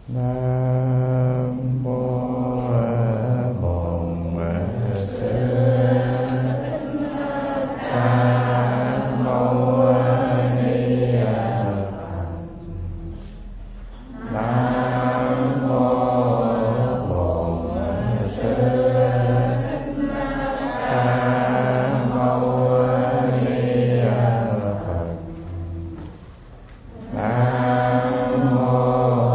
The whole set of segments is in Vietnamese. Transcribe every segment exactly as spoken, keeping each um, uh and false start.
Nam mô Bổn Sư Nam mô Ni Phật. Nam mô Bổn Sư Nam mô Ni Phật. Nam mô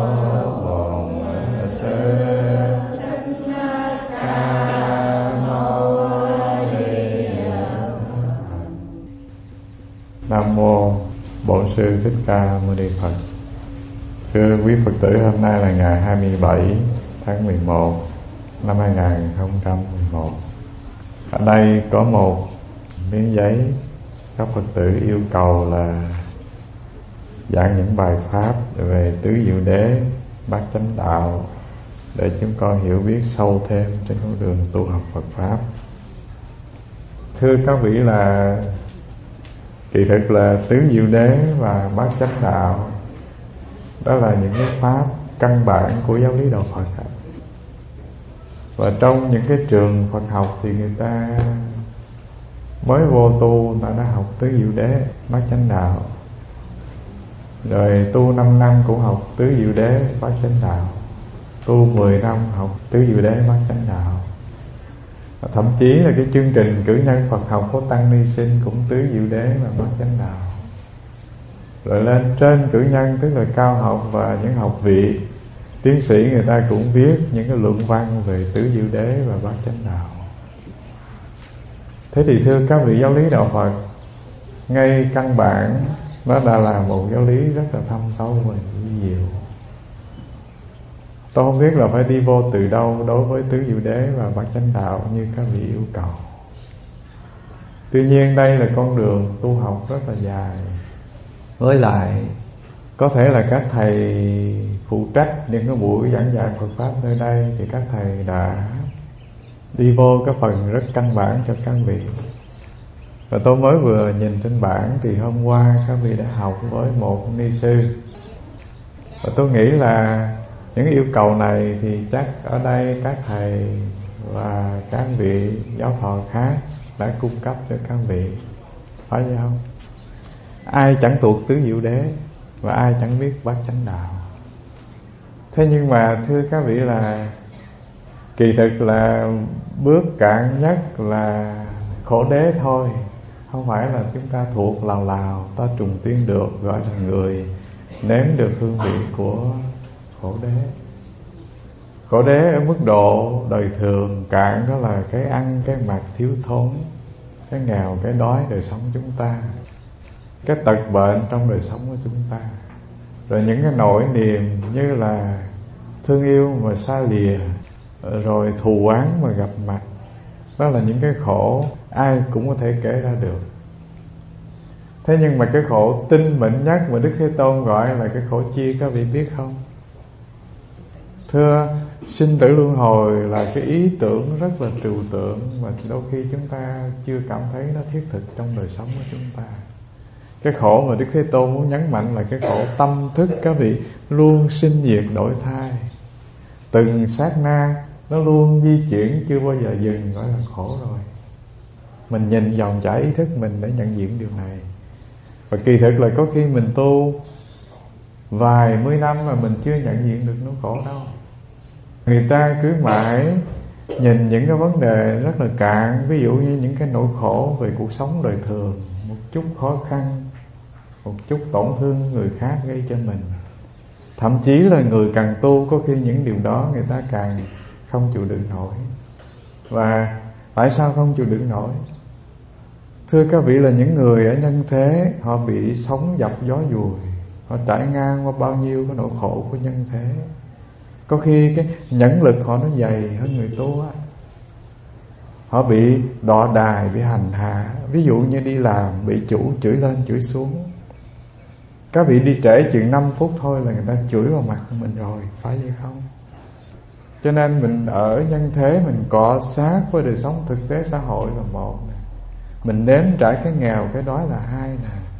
Nam mô Bổn Sư Thích Ca Mâu Ni Phật. Thưa quý Phật tử, hôm nay là ngày hai mươi bảy tháng mười một năm hai nghìn không trăm mười một. Ở đây có một miếng giấy các Phật tử yêu cầu là giảng những bài pháp về tứ diệu đế, bát chánh đạo để chúng con hiểu biết sâu thêm trên con đường tu học Phật pháp. Thưa các vị, là kỳ thực là tứ diệu đế và bát chánh đạo đó là những cái pháp căn bản của giáo lý đạo Phật. Và trong những cái trường Phật học thì người ta mới vô tu, người ta đã học tứ diệu đế, bát chánh đạo. Rồi tu năm năm cũng học tứ diệu đế, bát chánh đạo. Tu mười năm học tứ diệu đế, bát chánh đạo. Và thậm chí là cái chương trình cử nhân Phật học của Tăng Ni Sinh cũng tứ diệu đế và bát chánh đạo. Rồi lên trên cử nhân, tức là cao học và những học vị tiến sĩ, người ta cũng viết những cái luận văn về tứ diệu đế và bát chánh đạo. Thế thì thưa các vị, giáo lý đạo Phật ngay căn bản nó đã là một giáo lý rất là thâm sâu và nhiều. Tôi không biết là phải đi vô từ đâu đối với tứ diệu đế và bát chánh đạo như các vị yêu cầu. Tuy nhiên đây là con đường tu học rất là dài. Với lại có thể là các thầy phụ trách những cái buổi giảng dạy Phật pháp nơi đây thì các thầy đã đi vô cái phần rất căn bản cho các vị. Và tôi mới vừa nhìn trên bảng thì hôm qua các vị đã học với một ni sư. Và tôi nghĩ là những yêu cầu này thì chắc ở đây các thầy và các vị giáo thọ khác đã cung cấp cho các vị, phải vậy không? Ai chẳng thuộc tứ diệu đế và ai chẳng biết bát chánh đạo. Thế nhưng mà thưa các vị, là kỳ thực là bước cạn nhất là khổ đế thôi. Không phải là chúng ta thuộc lào lào ta trùng tiên được, gọi là người nếm được hương vị của khổ đế. Khổ đế ở mức độ đời thường cạn đó là cái ăn, cái mặc thiếu thốn, cái nghèo, cái đói đời sống chúng ta, cái tật bệnh trong đời sống của chúng ta. Rồi những cái nỗi niềm như là thương yêu mà xa lìa, rồi thù oán mà gặp mặt. Đó là những cái khổ ai cũng có thể kể ra được. Thế nhưng mà cái khổ tinh mệnh nhất mà Đức Thế Tôn gọi là cái khổ chia, các vị biết không? Thưa, sinh tử luân hồi là cái ý tưởng rất là trừu tượng mà đôi khi chúng ta chưa cảm thấy nó thiết thực trong đời sống của chúng ta. Cái khổ mà Đức Thế Tôn muốn nhấn mạnh là cái khổ tâm thức các vị luôn sinh diệt đổi thay. Từng sát na nó luôn di chuyển, chưa bao giờ dừng, gọi là khổ rồi. Mình nhìn dòng chảy ý thức mình để nhận diện điều này. Và kỳ thực là có khi mình tu vài mươi năm mà mình chưa nhận diện được nỗi khổ đâu. Người ta cứ mãi nhìn những cái vấn đề rất là cạn, ví dụ như những cái nỗi khổ về cuộc sống đời thường, một chút khó khăn, một chút tổn thương người khác gây cho mình. Thậm chí là người càng tu có khi những điều đó người ta càng không chịu đựng nổi. Và tại sao không chịu đựng nổi? Thưa các vị, là những người ở nhân thế họ bị sóng dập gió dùi, họ trải ngang qua bao nhiêu cái nỗi khổ của nhân thế. Có khi cái nhẫn lực họ nó dày hơn người tu á. Họ bị đọa đài, bị hành hạ. Ví dụ như đi làm bị chủ chửi lên chửi xuống. Các vị đi trễ chừng năm phút thôi là người ta chửi vào mặt của mình rồi, phải vậy không? Cho nên mình ở nhân thế mình cọ sát với đời sống thực tế xã hội là một nè. Mình nếm trải cái nghèo, cái đói là hai nè.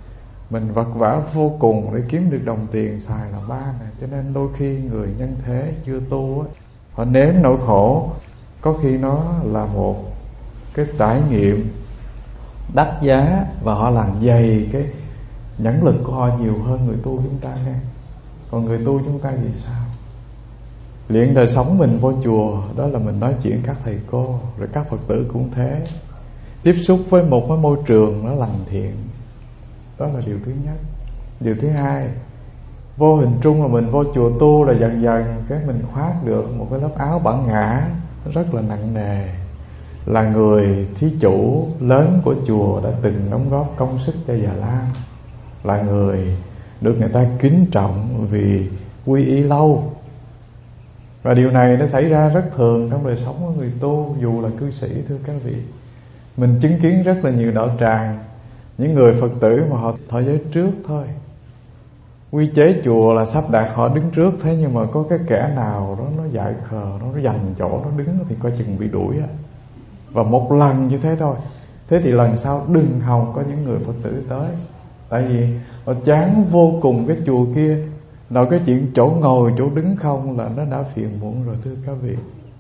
Mình vật vã vô cùng để kiếm được đồng tiền xài là ba này. Cho nên đôi khi người nhân thế chưa tu á, họ nếm nỗi khổ, có khi nó là một cái trải nghiệm đắt giá, và họ làm dày cái nhẫn lực của họ nhiều hơn người tu chúng ta nghe. Còn người tu chúng ta thì sao? Luyện đời sống mình vô chùa, đó là mình nói chuyện các thầy cô, rồi các Phật tử cũng thế. Tiếp xúc với một cái môi trường nó lành thiện, đó là điều thứ nhất. Điều thứ hai, vô hình trung là mình vô chùa tu là dần dần cái mình khoác được một cái lớp áo bản ngã rất là nặng nề, là người thí chủ lớn của chùa đã từng đóng góp công sức cho Già Lam, là người được người ta kính trọng vì quy y lâu. Và điều này nó xảy ra rất thường trong đời sống của người tu, dù là cư sĩ. Thưa các vị, mình chứng kiến rất là nhiều đạo tràng, những người Phật tử mà họ thọ giới trước thôi, quy chế chùa là sắp đặt họ đứng trước. Thế nhưng mà có cái kẻ nào đó nó dại khờ, nó giành chỗ nó đứng thì coi chừng bị đuổi á. Và một lần như thế thôi, thế thì lần sau đừng hòng có những người Phật tử tới. Tại vì họ chán vô cùng cái chùa kia. Nói cái chuyện chỗ ngồi, chỗ đứng không là nó đã phiền muộn rồi, thưa các vị.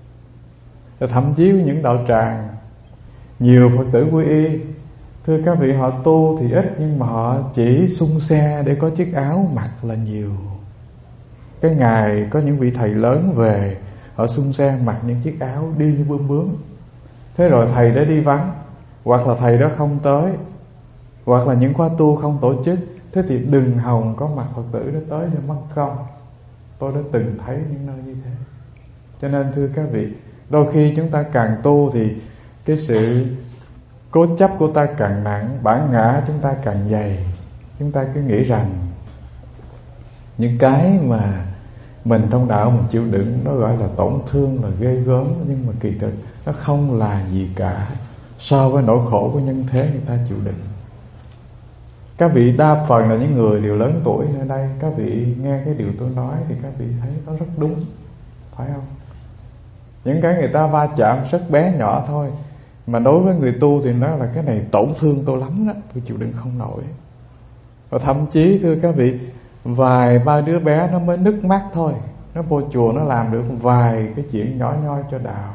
Và thậm chí những đạo tràng nhiều Phật tử quy y, thưa các vị, họ tu thì ít, nhưng mà họ chỉ xung xe để có chiếc áo mặc là nhiều. Cái ngày có những vị thầy lớn về, họ xung xe mặc những chiếc áo đi như bướm bướm. Thế rồi thầy đã đi vắng, hoặc là thầy đó không tới, hoặc là những khóa tu không tổ chức, thế thì đừng hòng có mặt Phật tử đó tới cho mất công. Tôi đã từng thấy những nơi như thế. Cho nên thưa các vị, đôi khi chúng ta càng tu thì cái sự cố chấp của ta càng nặng, bản ngã chúng ta càng dày. Chúng ta cứ nghĩ rằng những cái mà mình trong đạo mình chịu đựng nó gọi là tổn thương, là ghê gớm, nhưng mà kỳ thực nó không là gì cả so với nỗi khổ của nhân thế người ta chịu đựng. Các vị đa phần là những người đều lớn tuổi nơi đây, các vị nghe cái điều tôi nói thì các vị thấy nó rất đúng, phải không? Những cái người ta va chạm rất bé nhỏ thôi, mà đối với người tu thì nó là cái này tổn thương tôi lắm đó, tôi chịu đựng không nổi. Và thậm chí thưa các vị, vài ba đứa bé nó mới nức mắt thôi, nó vô chùa nó làm được vài cái chuyện nhỏ nhoi cho đạo.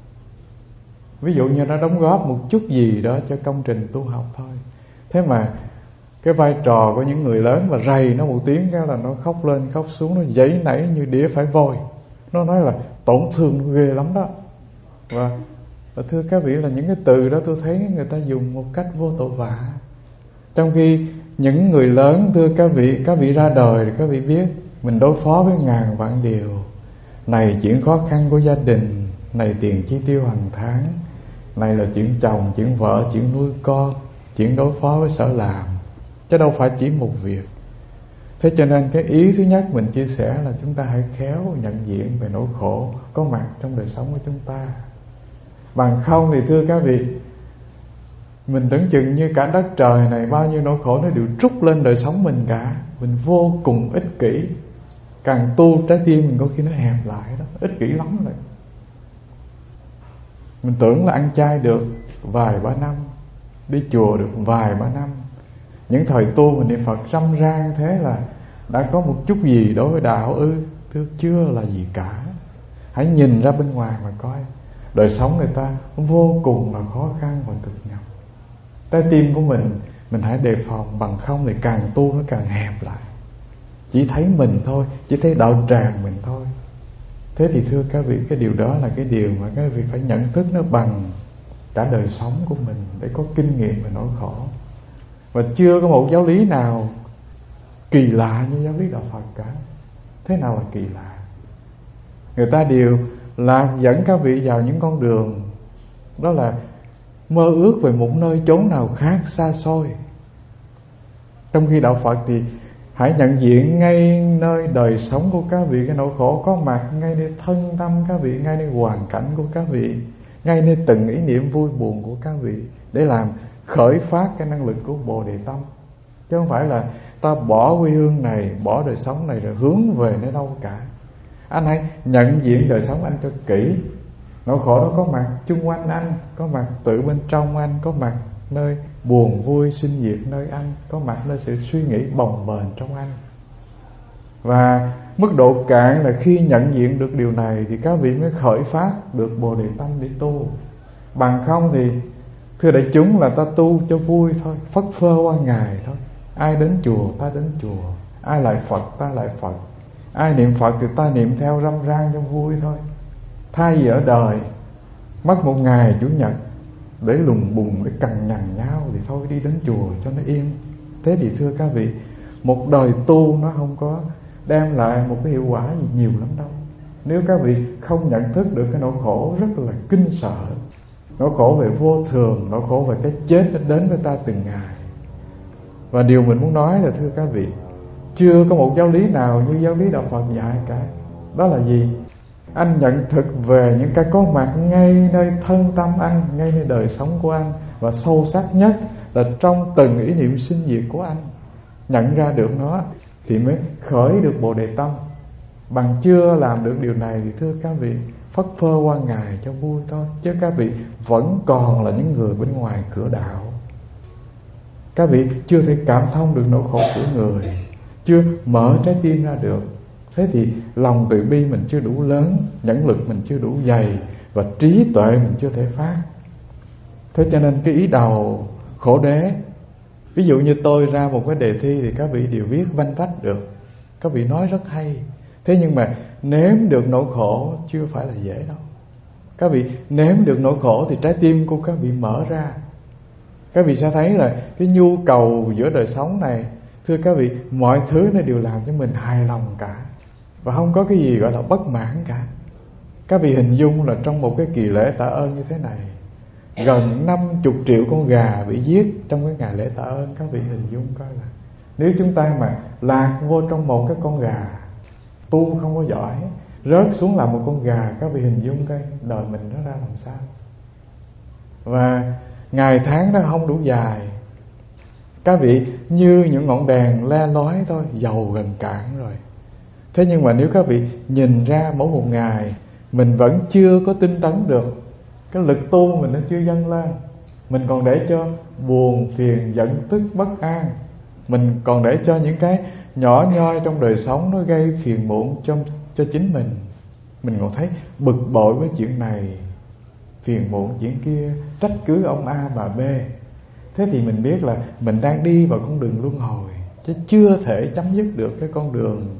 Ví dụ như nó đóng góp một chút gì đó cho công trình tu học thôi. Thế mà cái vai trò của những người lớn mà rầy nó một tiếng cái là nó khóc lên khóc xuống, nó giãy nảy như đĩa phải vôi. Nó nói là tổn thương nó ghê lắm đó. Và, và thưa các vị, là những cái từ đó tôi thấy người ta dùng một cách vô tội vạ. Trong khi những người lớn, thưa các vị, các vị ra đời thì các vị biết mình đối phó với ngàn vạn điều. Này chuyện khó khăn của gia đình, này tiền chi tiêu hàng tháng, này là chuyện chồng, chuyện vợ, chuyện nuôi con, chuyện đối phó với sở làm, chứ đâu phải chỉ một việc. Thế cho nên cái ý thứ nhất mình chia sẻ là chúng ta hãy khéo nhận diện về nỗi khổ có mặt trong đời sống của chúng ta. Bằng không thì thưa các vị, mình tưởng chừng như cả đất trời này bao nhiêu nỗi khổ nó đều trút lên đời sống mình cả. Mình vô cùng ích kỷ. Càng tu trái tim mình có khi nó hẹp lại đó, ích kỷ lắm rồi. Mình tưởng là ăn chay được vài ba năm, đi chùa được vài ba năm, những thời tu mình niệm Phật râm ran thế là đã có một chút gì đối với đạo ư? Thưa chưa là gì cả. Hãy nhìn ra bên ngoài mà coi, đời sống người ta vô cùng là khó khăn và cực nhọc. Trái tim của mình mình hãy đề phòng, bằng không thì càng tu nó càng hẹp lại. Chỉ thấy mình thôi, chỉ thấy đạo tràng mình thôi. Thế thì thưa các vị, cái điều đó là cái điều mà các vị phải nhận thức nó bằng cả đời sống của mình để có kinh nghiệm về nỗi khổ. Và chưa có một giáo lý nào kỳ lạ như giáo lý đạo Phật cả. Thế nào là kỳ lạ? Người ta đều là dẫn các vị vào những con đường, đó là mơ ước về một nơi chốn nào khác xa xôi. Trong khi đạo Phật thì hãy nhận diện ngay nơi đời sống của các vị, cái nỗi khổ có mặt ngay nơi thân tâm các vị, ngay nơi hoàn cảnh của các vị, ngay nơi từng ý niệm vui buồn của các vị, để làm khởi phát cái năng lực của Bồ Đề Tâm. Chứ không phải là ta bỏ quê hương này, bỏ đời sống này rồi hướng về nơi đâu cả. Anh hãy nhận diện đời sống anh cho kỹ. Nỗi khổ đó có mặt chung quanh anh, có mặt tự bên trong anh, có mặt nơi buồn vui sinh diệt nơi anh, có mặt nơi sự suy nghĩ bồng bềnh trong anh. Và mức độ cạn là khi nhận diện được điều này thì các vị mới khởi phát được Bồ Đề tâm để tu. Bằng không thì thưa đại chúng là ta tu cho vui thôi, phất phơ qua ngày thôi. Ai đến chùa ta đến chùa, ai lại Phật ta lại Phật, ai niệm Phật thì ta niệm theo râm ran cho vui thôi. Thay vì ở đời mất một ngày Chủ nhật để lùng bùng, để cằn nhằn nhau thì thôi đi đến chùa cho nó yên. Thế thì thưa các vị, một đời tu nó không có đem lại một cái hiệu quả gì nhiều lắm đâu. Nếu các vị không nhận thức được cái nỗi khổ rất là kinh sợ, nỗi khổ về vô thường, nỗi khổ về cái chết nó đến với ta từng ngày. Và điều mình muốn nói là thưa các vị, chưa có một giáo lý nào như giáo lý Đạo Phật dạy cả. Đó là gì? Anh nhận thức về những cái có mặt ngay nơi thân tâm anh, ngay nơi đời sống của anh, và sâu sắc nhất là trong từng ý niệm sinh diệt của anh. Nhận ra được nó thì mới khởi được Bồ Đề tâm. Bằng chưa làm được điều này thì thưa các vị, phất phơ qua ngày cho vui thôi, chứ các vị vẫn còn là những người bên ngoài cửa đạo. Các vị chưa thể cảm thông được nỗi khổ của người, chưa mở trái tim ra được. Thế thì lòng từ bi mình chưa đủ lớn, nhẫn lực mình chưa đủ dày, và trí tuệ mình chưa thể phát. Thế cho nên cái ý đầu khổ đế, ví dụ như tôi ra một cái đề thi thì các vị đều viết vanh vách được, các vị nói rất hay. Thế nhưng mà nếm được nỗi khổ chưa phải là dễ đâu. Các vị nếm được nỗi khổ thì trái tim của các vị mở ra. Các vị sẽ thấy là cái nhu cầu giữa đời sống này, thưa các vị, mọi thứ nó đều làm cho mình hài lòng cả, và không có cái gì gọi là bất mãn cả. Các vị hình dung là trong một cái kỳ lễ tạ ơn như thế này, gần năm mươi triệu con gà bị giết trong cái ngày lễ tạ ơn. Các vị hình dung coi là nếu chúng ta mà lạc vô trong một cái con gà, tu không có giỏi, rớt xuống làm một con gà, các vị hình dung coi đời mình nó ra làm sao. Và ngày tháng nó không đủ dài, các vị như những ngọn đèn le lói thôi, dầu gần cạn rồi. Thế nhưng mà nếu các vị nhìn ra mỗi một ngày mình vẫn chưa có tinh tấn được, cái lực tu mình nó chưa dâng lên, mình còn để cho buồn phiền giận tức bất an, mình còn để cho những cái nhỏ nhoi trong đời sống nó gây phiền muộn cho, cho chính mình, mình còn thấy bực bội với chuyện này, phiền muộn chuyện kia, trách cứ ông A bà B, thế thì mình biết là mình đang đi vào con đường luân hồi, chứ chưa thể chấm dứt được cái con đường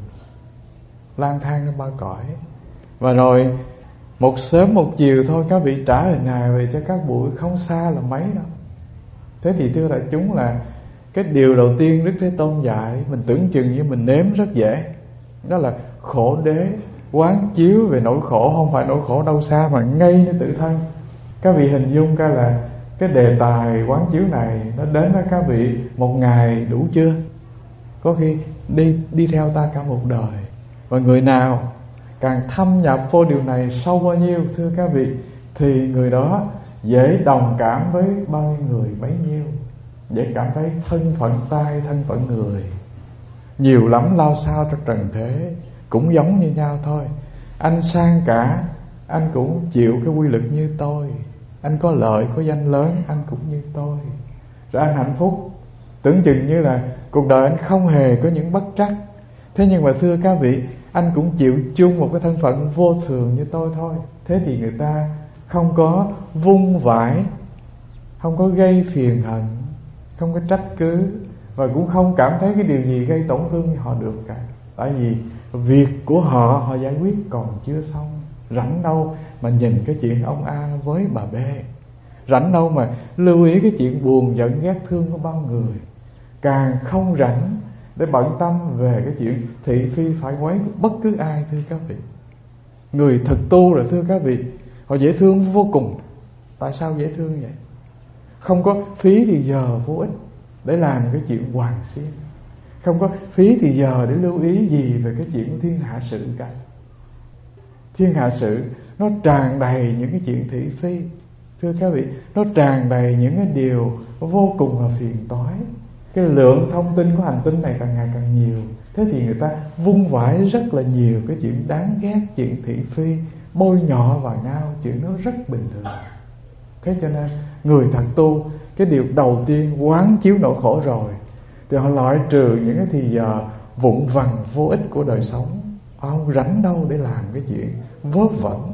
lang thang trong ba cõi. Và rồi một sớm một chiều thôi các vị trả hình hài về cho các bụi, không xa là mấy đâu. Thế thì thưa đại chúng là cái điều đầu tiên Đức Thế Tôn dạy mình tưởng chừng như mình nếm rất dễ, đó là khổ đế, quán chiếu về nỗi khổ, không phải nỗi khổ đâu xa mà ngay nơi tự thân. Các vị hình dung coi là cái đề tài quán chiếu này nó đến với các vị một ngày đủ chưa? Có khi đi đi theo ta cả một đời. Và người nào càng thâm nhập vô điều này sâu bao nhiêu, thưa các vị, thì người đó dễ đồng cảm với bao nhiêu người bấy nhiêu, dễ cảm thấy thân phận tai, thân phận người. Nhiều lắm lao sao trong trần thế cũng giống như nhau thôi. Anh sang cả, anh cũng chịu cái quy lực như tôi. Anh có lợi, có danh lớn, anh cũng như tôi. Rồi anh hạnh phúc, tưởng chừng như là cuộc đời anh không hề có những bất trắc. Thế nhưng mà thưa các vị, anh cũng chịu chung một cái thân phận vô thường như tôi thôi. Thế thì người ta không có vung vãi, không có gây phiền hận, không có trách cứ, và cũng không cảm thấy cái điều gì gây tổn thương như họ được cả. Tại vì việc của họ họ giải quyết còn chưa xong. Rảnh đâu mà nhìn cái chuyện ông A với bà B, rảnh đâu mà lưu ý cái chuyện buồn giận ghét thương của bao người, càng không rảnh để bận tâm về cái chuyện thị phi phải quấy của bất cứ ai. Thưa các vị, người thực tu rồi thưa các vị, họ dễ thương vô cùng. Tại sao dễ thương vậy? Không có phí thì giờ vô ích để làm cái chuyện hoàng xiên, không có phí thì giờ để lưu ý gì về cái chuyện của thiên hạ sự cả. Thiên hạ sự nó tràn đầy những cái chuyện thị phi, thưa các vị, nó tràn đầy những cái điều vô cùng là phiền toái. Cái lượng thông tin của hành tinh này càng ngày càng nhiều, thế thì người ta vung vãi rất là nhiều cái chuyện đáng ghét, chuyện thị phi, bôi nhọ vào nhau, chuyện đó rất bình thường. Thế cho nên người thật tu cái điều đầu tiên quán chiếu nỗi khổ rồi, thì họ loại trừ những cái thì giờ vụn vặt vô ích của đời sống. Họ không rảnh đâu để làm cái chuyện vớ vẩn,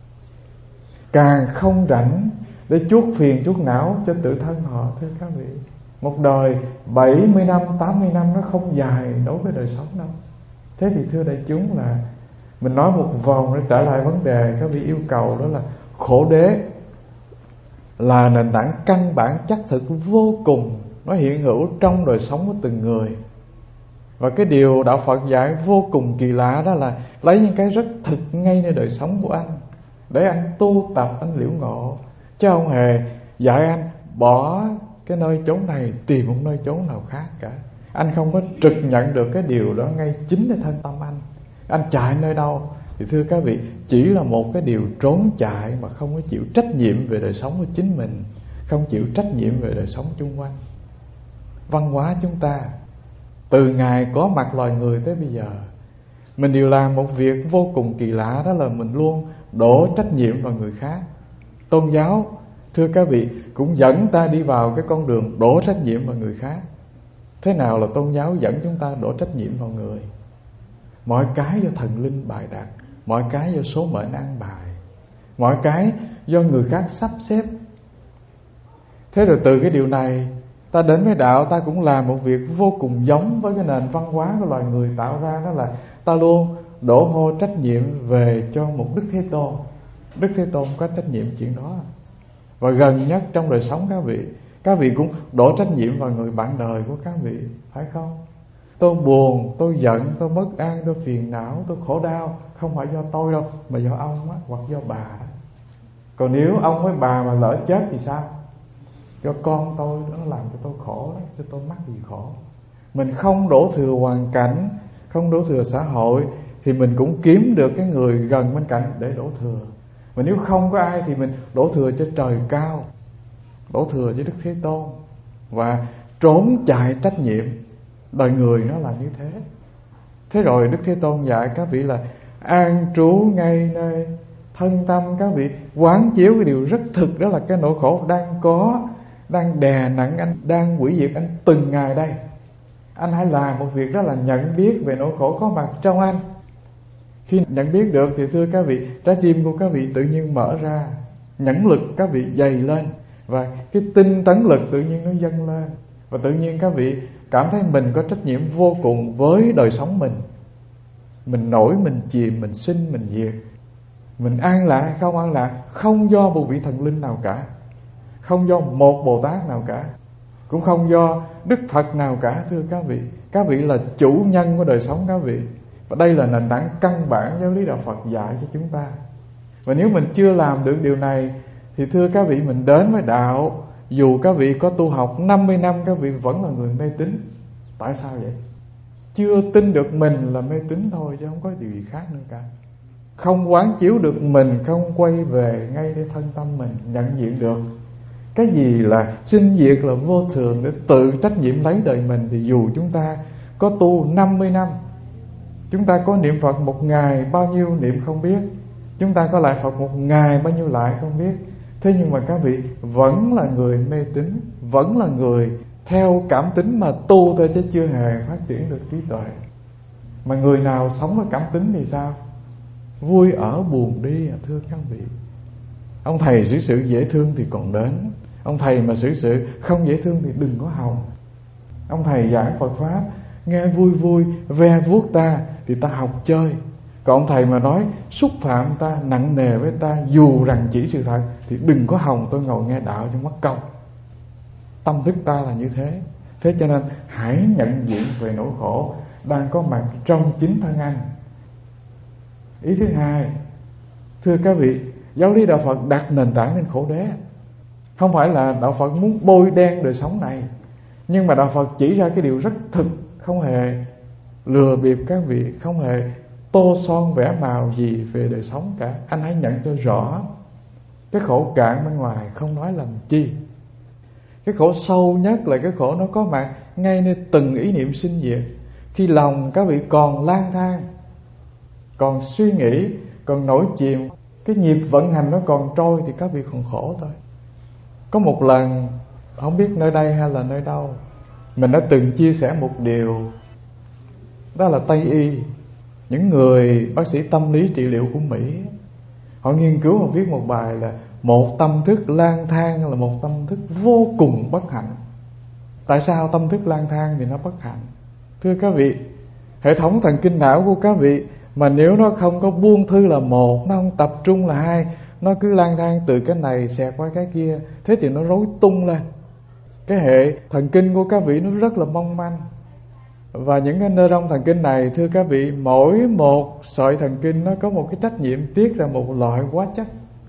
càng không rảnh để chuốc phiền chuốc não cho tự thân họ. Thưa các vị, một đời bảy mươi năm, tám mươi năm nó không dài đối với đời sống đâu. Thế thì thưa đại chúng, là mình nói một vòng để trở lại vấn đề các vị yêu cầu, đó là khổ đế là nền tảng căn bản chắc thực vô cùng, nó hiện hữu trong đời sống của từng người. Và cái điều đạo Phật dạy vô cùng kỳ lạ, đó là lấy những cái rất thực ngay nơi đời sống của anh để anh tu tập, anh liễu ngộ, chứ không hề dạy anh bỏ cái nơi chốn này tìm một nơi chốn nào khác cả. Anh không có trực nhận được cái điều đó ngay chính nơi thân tâm anh. Anh chạy nơi đâu thì thưa các vị, chỉ là một cái điều trốn chạy mà không có chịu trách nhiệm về đời sống của chính mình, không chịu trách nhiệm về đời sống chung quanh. Văn hóa chúng ta từ ngày có mặt loài người tới bây giờ, mình đều làm một việc vô cùng kỳ lạ, đó là mình luôn đổ trách nhiệm vào người khác. Tôn giáo, thưa các vị, cũng dẫn ta đi vào cái con đường đổ trách nhiệm vào người khác. Thế nào là tôn giáo dẫn chúng ta đổ trách nhiệm vào người? Mọi cái do thần linh bày đặt, mọi cái do số mệnh an bài, mọi cái do người khác sắp xếp. Thế rồi từ cái điều này, ta đến với đạo, ta cũng làm một việc vô cùng giống với cái nền văn hóa của loài người tạo ra, đó là ta luôn đổ hô trách nhiệm về cho một Đức Thế Tôn. Đức Thế Tôn có trách nhiệm chuyện đó. Và gần nhất trong đời sống các vị, các vị cũng đổ trách nhiệm vào người bạn đời của các vị, phải không? Tôi buồn, tôi giận, tôi bất an, tôi phiền não, tôi khổ đau, không phải do tôi đâu, mà do ông á, hoặc do bà đó. Còn nếu ông với bà mà lỡ chết thì sao? Do con tôi nó làm cho tôi khổ đó, cho tôi mắc gì khổ. Mình không đổ thừa hoàn cảnh, không đổ thừa xã hội, thì mình cũng kiếm được cái người gần bên cạnh để đổ thừa. Mà nếu không có ai thì mình đổ thừa cho trời cao, đổ thừa cho Đức Thế Tôn, và trốn chạy trách nhiệm. Đời người nó là như thế. Thế rồi Đức Thế Tôn dạy các vị là an trú ngay nơi thân tâm các vị, quán chiếu cái điều rất thực, đó là cái nỗi khổ đang có, đang đè nặng anh, đang hủy diệt anh từng ngày đây. Anh hãy làm một việc đó là nhận biết về nỗi khổ có mặt trong anh. Khi nhận biết được thì thưa các vị, trái tim của các vị tự nhiên mở ra, nhẫn lực các vị dày lên, và cái tinh tấn lực tự nhiên nó dâng lên. Và tự nhiên các vị cảm thấy mình có trách nhiệm vô cùng với đời sống mình. Mình nổi, mình chìm, mình sinh, mình diệt. Mình an lạc hay không an lạc không do một vị thần linh nào cả, không do một Bồ Tát nào cả, cũng không do Đức Phật nào cả. Thưa các vị, các vị là chủ nhân của đời sống các vị. Và đây là nền tảng căn bản giáo lý đạo Phật dạy cho chúng ta. Và nếu mình chưa làm được điều này thì thưa các vị, mình đến với đạo, dù các vị có tu học năm mươi năm, các vị vẫn là người mê tín. Tại sao vậy? Chưa tin được mình là mê tín thôi, chứ không có điều gì khác nữa cả. Không quán chiếu được mình, không quay về ngay để thân tâm mình, nhận diện được cái gì là sinh diệt, là vô thường, để tự trách nhiệm lấy đời mình. Thì dù chúng ta có tu năm mươi năm, chúng ta có niệm Phật một ngày bao nhiêu niệm không biết, chúng ta có lại Phật một ngày bao nhiêu lại không biết, thế nhưng mà các vị vẫn là người mê tín, vẫn là người theo cảm tính mà tu thôi, chứ chưa hề phát triển được trí tuệ. Mà người nào sống với cảm tính thì sao? Vui ở buồn đi à, thưa các vị. Ông thầy xử sự dễ thương thì còn đến, ông thầy mà xử sự không dễ thương thì đừng có hòng. Ông thầy giảng Phật Pháp nghe vui vui, ve vuốt ta thì ta học chơi. Còn ông thầy mà nói xúc phạm ta, nặng nề với ta, dù rằng chỉ sự thật, thì đừng có hòng tôi ngồi nghe đạo cho mất công. Tâm thức ta là như thế. Thế cho nên hãy nhận diện về nỗi khổ đang có mặt trong chính thân anh. Ý thứ hai, thưa các vị, giáo lý đạo Phật đặt nền tảng lên khổ đế. Không phải là đạo Phật muốn bôi đen đời sống này, nhưng mà đạo Phật chỉ ra cái điều rất thực, không hề lừa bịp các vị, không hề tô son vẽ màu gì về đời sống cả. Anh hãy nhận cho rõ cái khổ cạn bên ngoài không nói làm chi. Cái khổ sâu nhất là cái khổ nó có mặt ngay nơi từng ý niệm sinh diệt. Khi lòng các vị còn lang thang, còn suy nghĩ, còn nổi chìm, cái nhịp vận hành nó còn trôi, thì các vị còn khổ thôi. Có một lần Không biết nơi đây hay là nơi đâu, mình đã từng chia sẻ một điều, đó là Tây Y, những người bác sĩ tâm lý trị liệu của Mỹ, họ nghiên cứu, họ viết một bài là một tâm thức lang thang là một tâm thức vô cùng bất hạnh. Tại sao tâm thức lang thang thì nó bất hạnh? Thưa các vị, hệ thống thần kinh não của các vị mà nếu nó không có buông thư là một, nó không tập trung là hai, nó cứ lang thang từ cái này xẹt qua cái kia, thế thì nó rối tung lên. Cái hệ thần kinh của các vị nó rất là mong manh. Và những cái neuron thần kinh này, thưa các vị, mỗi một sợi thần kinh nó có một cái trách nhiệm tiết ra một loại hóa chất.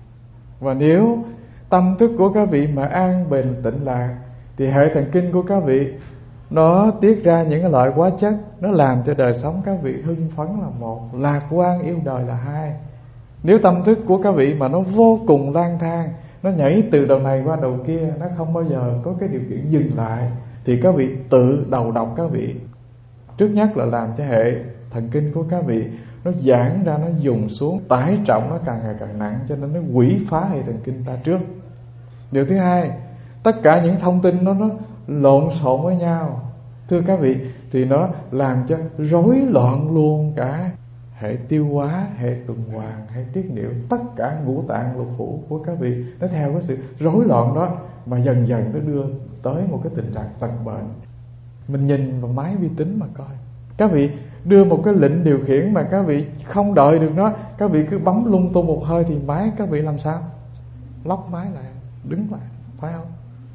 Và nếu tâm thức của các vị mà an bình tĩnh lạc thì hệ thần kinh của các vị nó tiết ra những cái loại hóa chất, nó làm cho đời sống các vị hưng phấn là một, lạc quan yêu đời là hai. Nếu tâm thức của các vị mà nó vô cùng lang thang, nó nhảy từ đầu này qua đầu kia, nó không bao giờ có cái điều kiện dừng lại, thì các vị tự đầu độc các vị. Trước nhất là làm cho hệ thần kinh của các vị nó giãn ra, nó dùng xuống, tải trọng nó càng ngày càng nặng, cho nên nó quỷ phá hệ thần kinh ta trước. Điều thứ hai, tất cả những thông tin nó nó lộn xộn với nhau, thưa các vị, thì nó làm cho rối loạn luôn cả hệ tiêu hóa, hệ tuần hoàn, hệ tiết niệu, tất cả ngũ tạng lục phủ của các vị. Nó theo cái sự rối loạn đó mà dần dần nó đưa tới một cái tình trạng tật bệnh. Mình nhìn vào máy vi tính mà coi, các vị đưa một cái lệnh điều khiển mà các vị không đợi được nó, các vị cứ bấm lung tung một hơi thì máy các vị làm sao? Lóc máy lại, đứng lại, phải không?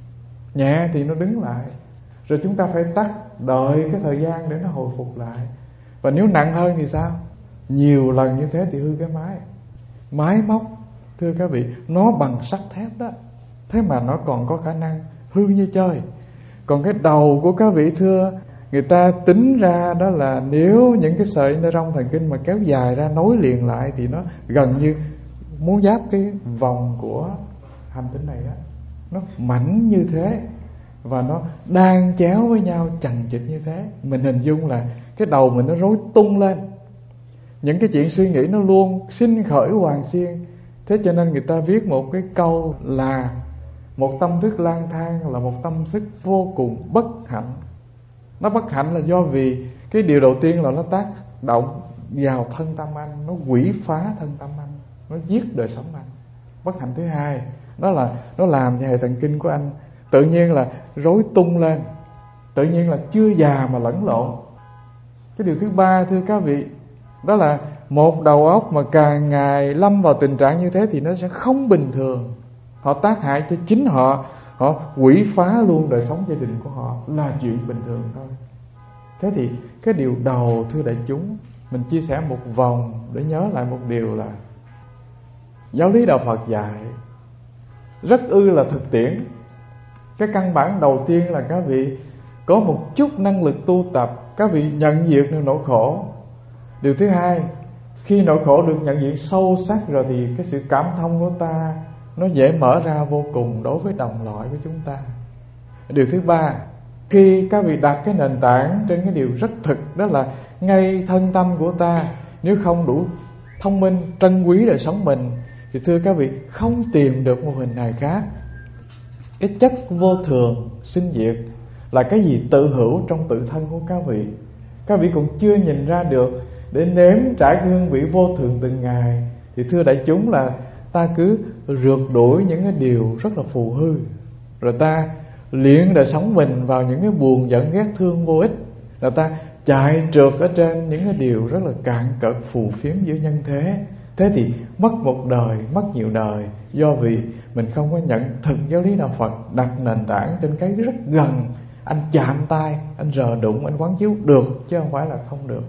Nhẹ thì nó đứng lại, rồi chúng ta phải tắt, đợi cái thời gian để nó hồi phục lại. Và nếu nặng hơn thì sao? Nhiều lần như thế thì hư cái máy. Máy móc, thưa các vị, nó bằng sắt thép đó, thế mà nó còn có khả năng hư như chơi. Còn cái đầu của các vị, thưa, người ta tính ra đó là nếu những cái sợi neuron thần kinh mà kéo dài ra nối liền lại thì nó gần như muốn giáp cái vòng của hành tinh này đó. Nó mảnh như thế và nó đan chéo với nhau chằng chịt như thế. Mình hình dung là cái đầu mình nó rối tung lên, những cái chuyện suy nghĩ nó luôn sinh khởi hoàn xiên. Thế cho nên người ta viết một cái câu là một tâm thức lang thang là một tâm thức vô cùng bất hạnh. Nó bất hạnh là do vì cái điều đầu tiên là nó tác động vào thân tâm anh, nó quỷ phá thân tâm anh, nó giết đời sống anh. Bất hạnh thứ hai đó là nó làm cho hệ thần kinh của anh tự nhiên là rối tung lên, tự nhiên là chưa già mà lẫn lộn. Cái điều thứ ba, thưa các vị, đó là một đầu óc mà càng ngày lâm vào tình trạng như thế thì nó sẽ không bình thường. Họ tác hại cho chính họ, họ quỷ phá luôn đời sống gia đình của họ là chuyện bình thường thôi. Thế thì cái điều đầu, thưa đại chúng, mình chia sẻ một vòng để nhớ lại một điều là giáo lý đạo Phật dạy rất ư là thực tiễn. Cái căn bản đầu tiên là các vị có một chút năng lực tu tập, các vị nhận diện được nỗi khổ. Điều thứ hai, khi nỗi khổ được nhận diện sâu sắc rồi thì cái sự cảm thông của ta nó dễ mở ra vô cùng đối với đồng loại của chúng ta. Điều thứ ba, khi các vị đặt cái nền tảng trên cái điều rất thực, đó là ngay thân tâm của ta nếu không đủ thông minh, trân quý đời sống mình, thì thưa các vị, không tìm được một hình hài khác. Cái chất vô thường sinh diệt là cái gì tự hữu trong tự thân của các vị, các vị cũng chưa nhìn ra được để nếm trải cái hương vị vô thường từng ngày. Thì thưa đại chúng là ta cứ rượt đuổi những cái điều rất là phù hư, rồi ta luyện đời sống mình vào những cái buồn giận ghét thương vô ích, rồi ta chạy trượt ở trên những cái điều rất là cạn cợt phù phiếm giữa nhân thế. Thế thì mất một đời, mất nhiều đời, do vì mình không có nhận thực giáo lý đạo Phật, đặt nền tảng trên cái rất gần. Anh chạm tay, anh rờ đụng, anh quán chiếu được, chứ không phải là không được.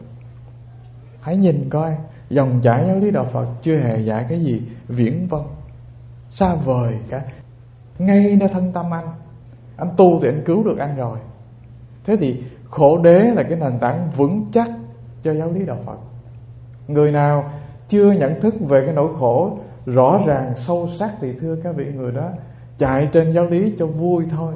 Hãy nhìn coi, dòng chảy giáo lý đạo Phật chưa hề dạy cái gì viễn vông, xa vời cả. Ngay nơi thân tâm anh, anh tu thì anh cứu được anh rồi. Thế thì khổ đế là cái nền tảng vững chắc cho giáo lý đạo Phật. Người nào chưa nhận thức về cái nỗi khổ rõ ràng sâu sắc thì thưa các vị, người đó chạy trên giáo lý cho vui thôi,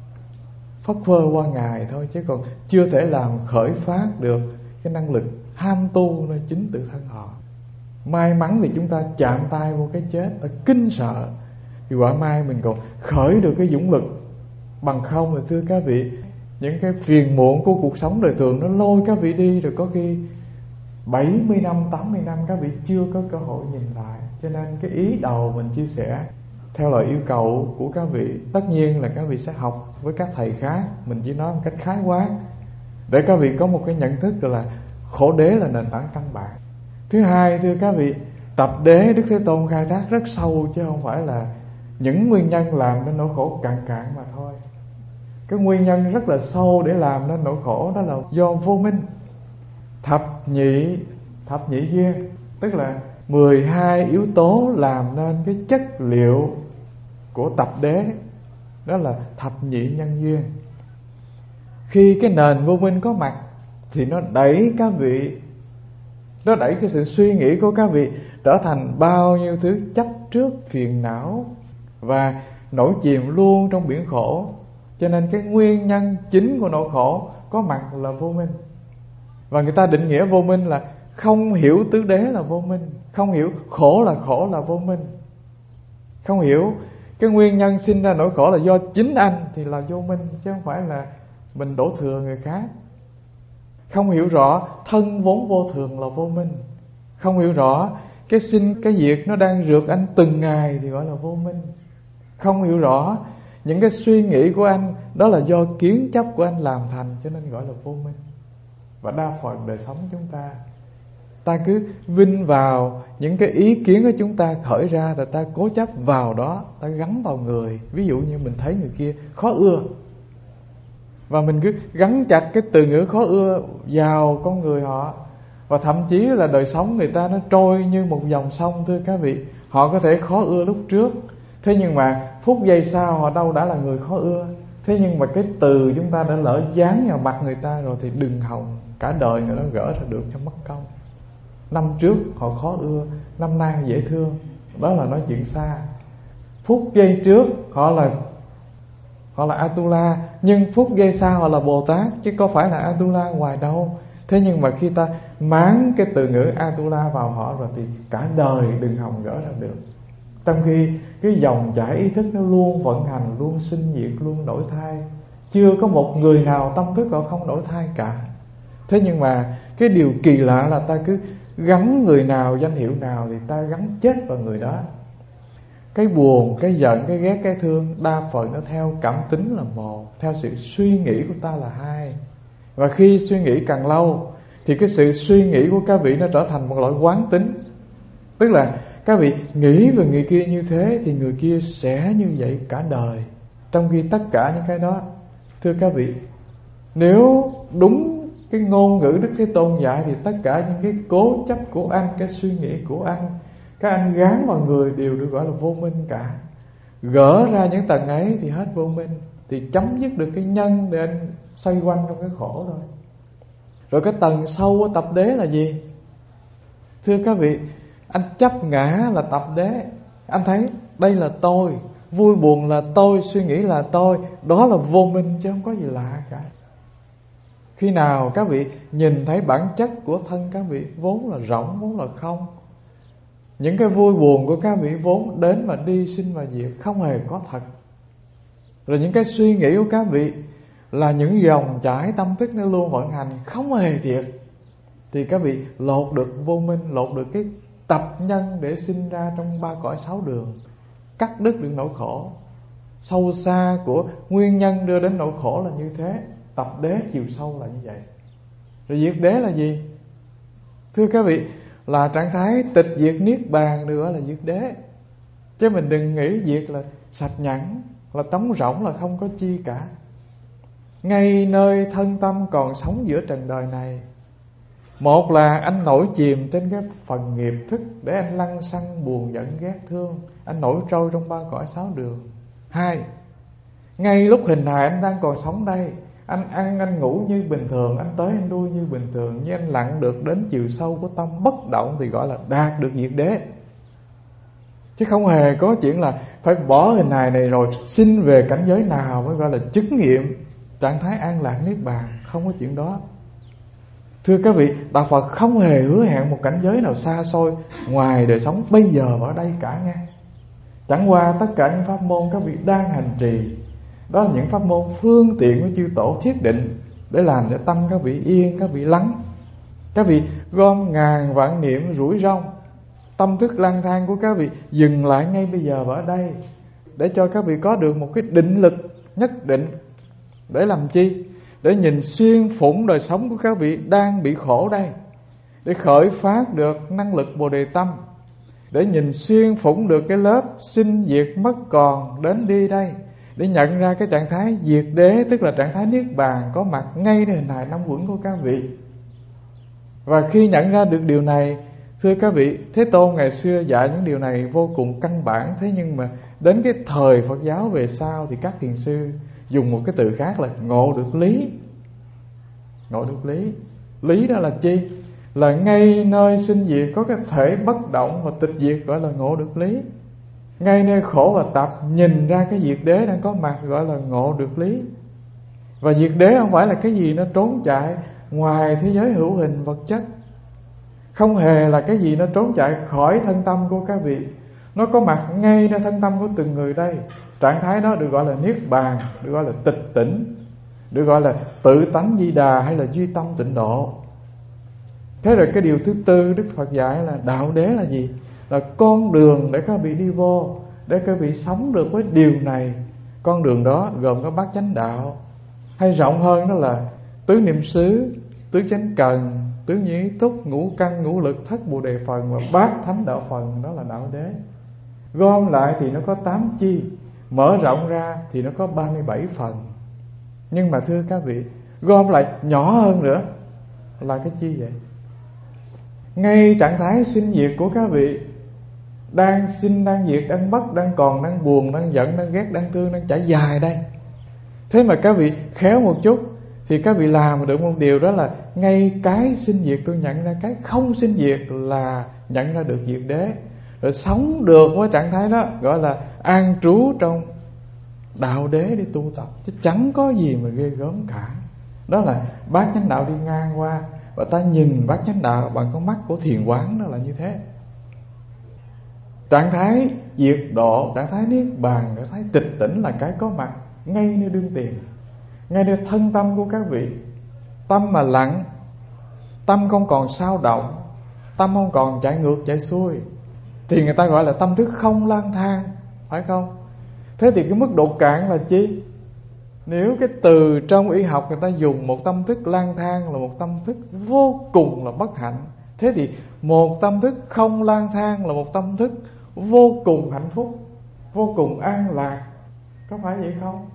phất phơ qua ngày thôi, chứ còn chưa thể làm khởi phát được cái năng lực ham tu nơi chính tự thân họ. May mắn thì chúng ta chạm tay vô cái chết, ta kinh sợ, thì quả mai mình còn khởi được cái dũng lực Bằng không là thưa các vị, những cái phiền muộn của cuộc sống đời thường nó lôi các vị đi, rồi có khi bảy mươi năm, tám mươi năm các vị chưa có cơ hội nhìn lại. Cho nên cái ý đầu mình chia sẻ theo lời yêu cầu của các vị, tất nhiên là các vị sẽ học với các thầy khác, mình chỉ nói một cách khái quát để các vị có một cái nhận thức là khổ đế là nền tảng căn bản. Thứ hai, thưa các vị, tập đế Đức Thế Tôn khai thác rất sâu, chứ không phải là những nguyên nhân làm nên nỗi khổ cạn cạn mà thôi. Cái nguyên nhân rất là sâu để làm nên nỗi khổ đó là do vô minh. Thập nhị Thập nhị duyên, tức là mười hai yếu tố làm nên cái chất liệu của tập đế, đó là thập nhị nhân duyên. Khi cái nền vô minh có mặt thì nó đẩy các vị, nó đẩy cái sự suy nghĩ của các vị trở thành bao nhiêu thứ chấp trước, phiền não và nổi chìm luôn trong biển khổ. Cho nên cái nguyên nhân chính của nỗi khổ có mặt là vô minh. Và người ta định nghĩa vô minh là không hiểu tứ đế là vô minh, không hiểu khổ là khổ là vô minh, không hiểu cái nguyên nhân sinh ra nỗi khổ là do chính anh thì là vô minh, chứ không phải là mình đổ thừa người khác. Không hiểu rõ thân vốn vô thường là vô minh. Không hiểu rõ cái sinh cái diệt nó đang rượt anh từng ngày thì gọi là vô minh. Không hiểu rõ những cái suy nghĩ của anh đó là do kiến chấp của anh làm thành, cho nên gọi là vô minh. Và đa phần đời sống chúng ta, ta cứ vinh vào những cái ý kiến của chúng ta khởi ra, rồi ta cố chấp vào đó, ta gắn vào người. Ví dụ như mình thấy người kia khó ưa, và mình cứ gắn chặt cái từ ngữ khó ưa vào con người họ. Và thậm chí là đời sống người ta nó trôi như một dòng sông, thưa các vị. Họ có thể khó ưa lúc trước, thế nhưng mà phút giây sau họ đâu đã là người khó ưa. Thế nhưng mà cái từ chúng ta đã lỡ dán vào mặt người ta rồi thì đừng hòng cả đời người đó gỡ ra được cho mất công. Năm trước họ khó ưa, năm nay họ dễ thương, đó là nói chuyện xa. Phút giây trước họ là Họ là Atula, nhưng phút giây sau họ là Bồ Tát, chứ có phải là Atula ngoài đâu. Thế nhưng mà khi ta máng cái từ ngữ Atula vào họ rồi thì cả đời đừng hòng gỡ ra được. Trong khi cái dòng chảy ý thức nó luôn vận hành, luôn sinh diệt, luôn đổi thay. Chưa có một người nào tâm thức họ không đổi thay cả. Thế nhưng mà cái điều kỳ lạ là ta cứ gắn người nào, danh hiệu nào thì ta gắn chết vào người đó. Cái buồn, cái giận, cái ghét, cái thương đa phần nó theo cảm tính là một, theo sự suy nghĩ của ta là hai. Và khi suy nghĩ càng lâu thì cái sự suy nghĩ của các vị nó trở thành một loại quán tính. Tức là các vị nghĩ về người kia như thế thì người kia sẽ như vậy cả đời. Trong khi tất cả những cái đó, thưa các vị, nếu đúng cái ngôn ngữ Đức Thế Tôn dạy thì tất cả những cái cố chấp của anh, cái suy nghĩ của anh, các anh gán vào người đều được gọi là vô minh cả. Gỡ ra những tầng ấy thì hết vô minh, thì chấm dứt được cái nhân để anh xoay quanh trong cái khổ thôi. Rồi cái tầng sâu của tập đế là gì? Thưa các vị, anh chấp ngã là tập đế. Anh thấy đây là tôi, vui buồn là tôi, suy nghĩ là tôi. Đó là vô minh chứ không có gì lạ cả. Khi nào các vị nhìn thấy bản chất của thân các vị vốn là rỗng, vốn là không, những cái vui buồn của các vị vốn đến và đi, sinh và diệt, không hề có thật. Rồi những cái suy nghĩ của các vị là những dòng chảy tâm thức nó luôn vận hành, không hề thiệt, thì các vị lột được vô minh, lột được cái tập nhân để sinh ra trong ba cõi sáu đường, cắt đứt được nỗi khổ. Sâu xa của nguyên nhân đưa đến nỗi khổ là như thế. Tập đế chiều sâu là như vậy. Rồi diệt đế là gì? Thưa các vị, là trạng thái tịch diệt niết bàn được gọi là diệt đế. Chứ mình đừng nghĩ diệt là sạch nhẵn, là trống rỗng, là không có chi cả. Ngay nơi thân tâm còn sống giữa trần đời này, một là anh nổi chìm trên cái phần nghiệp thức để anh lăng xăng buồn giận ghét thương, anh nổi trôi trong ba cõi sáu đường. Hai, ngay lúc hình hài anh đang còn sống đây, anh ăn anh ngủ như bình thường, anh tới anh lui như bình thường, nhưng anh lặn được đến chiều sâu của tâm bất động thì gọi là đạt được diệt đế. Chứ không hề có chuyện là phải bỏ hình hài này rồi xin về cảnh giới nào mới gọi là chứng nghiệm trạng thái an lạc niết bàn. Không có chuyện đó. Thưa các vị, Đạo Phật không hề hứa hẹn một cảnh giới nào xa xôi ngoài đời sống bây giờ và ở đây cả nha. Chẳng qua tất cả những pháp môn các vị đang hành trì Đó là những pháp môn phương tiện của chư tổ thiết định để làm cho tâm các vị yên, các vị lắng. Các vị gom ngàn vạn niệm rủi rong, tâm thức lang thang của các vị dừng lại ngay bây giờ và ở đây, để cho các vị có được một cái định lực nhất định. Để làm chi? Để nhìn xuyên phủng đời sống của các vị đang bị khổ đây, để khởi phát được năng lực Bồ Đề Tâm, để nhìn xuyên phủng được cái lớp sinh diệt mất còn đến đi đây, để nhận ra cái trạng thái diệt đế, tức là trạng thái niết bàn có mặt ngayในhình hài năm uẩn của các vị. Và khi nhận ra được điều này, thưa các vị, Thế Tôn ngày xưa dạy những điều này vô cùng căn bản. Thế nhưng mà đến cái thời Phật giáo về sau thì các thiền sư dùng một cái từ khác là ngộ được lý. Ngộ được lý. Lý đó là chi? Là ngay nơi sinh diệt có cái thể bất động và tịch diệt, gọi là ngộ được lý. Ngay nơi khổ và tập nhìn ra cái diệt đế đang có mặt, gọi là ngộ được lý. Và diệt đế không phải là cái gì nó trốn chạy ngoài thế giới hữu hình vật chất, không hề là cái gì nó trốn chạy khỏi thân tâm của các vị. Nó có mặt ngay nơi thân tâm của từng người đây. Trạng thái đó được gọi là niết bàn, được gọi là tịch tỉnh, được gọi là tự tánh di đà hay là duy tâm tịnh độ. Thế rồi cái điều thứ tư Đức Phật dạy là đạo đế là gì? Là con đường để các vị đi vô, để các vị sống được với điều này. Con đường đó gồm có bát chánh đạo, hay rộng hơn đó là tứ niệm xứ, tứ chánh cần, tứ nhĩ túc, ngũ căn, ngũ lực, thất bồ đề phần và bát thánh đạo phần. Đó là đạo đế. Gom lại thì nó có tám chi, mở rộng ra thì nó có ba mươi bảy phần. Nhưng mà thưa các vị, gom lại nhỏ hơn nữa là cái chi vậy? Ngay trạng thái sinh diệt của các vị, đang sinh, đang diệt, đang mất, đang còn, đang buồn, đang giận, đang ghét, đang thương, đang trải dài đây. Thế mà các vị khéo một chút thì các vị làm được một điều, đó là ngay cái sinh diệt tôi nhận ra, cái không sinh diệt là nhận ra được diệt đế, rồi sống được với trạng thái đó, gọi là an trú trong đạo đế để tu tập, chứ chẳng có gì mà ghê gớm cả. Đó là bát chánh đạo đi ngang qua, và ta nhìn bát chánh đạo bằng con mắt của thiền quán, đó là như thế. Trạng thái diệt độ, trạng thái niết bàn, trạng thái tịch tỉnh là cái có mặt ngay nơi đương tiền, ngay nơi thân tâm của các vị. Tâm mà lặng, tâm không còn sao động, tâm không còn chạy ngược chạy xuôi, thì người ta gọi là tâm thức không lang thang, phải không? Thế thì cái mức độ cạn là chi? Nếu cái từ trong y học người ta dùng một tâm thức lang thang là một tâm thức vô cùng là bất hạnh, thế thì một tâm thức không lang thang là một tâm thức vô cùng hạnh phúc, vô cùng an lạc. Có phải vậy không?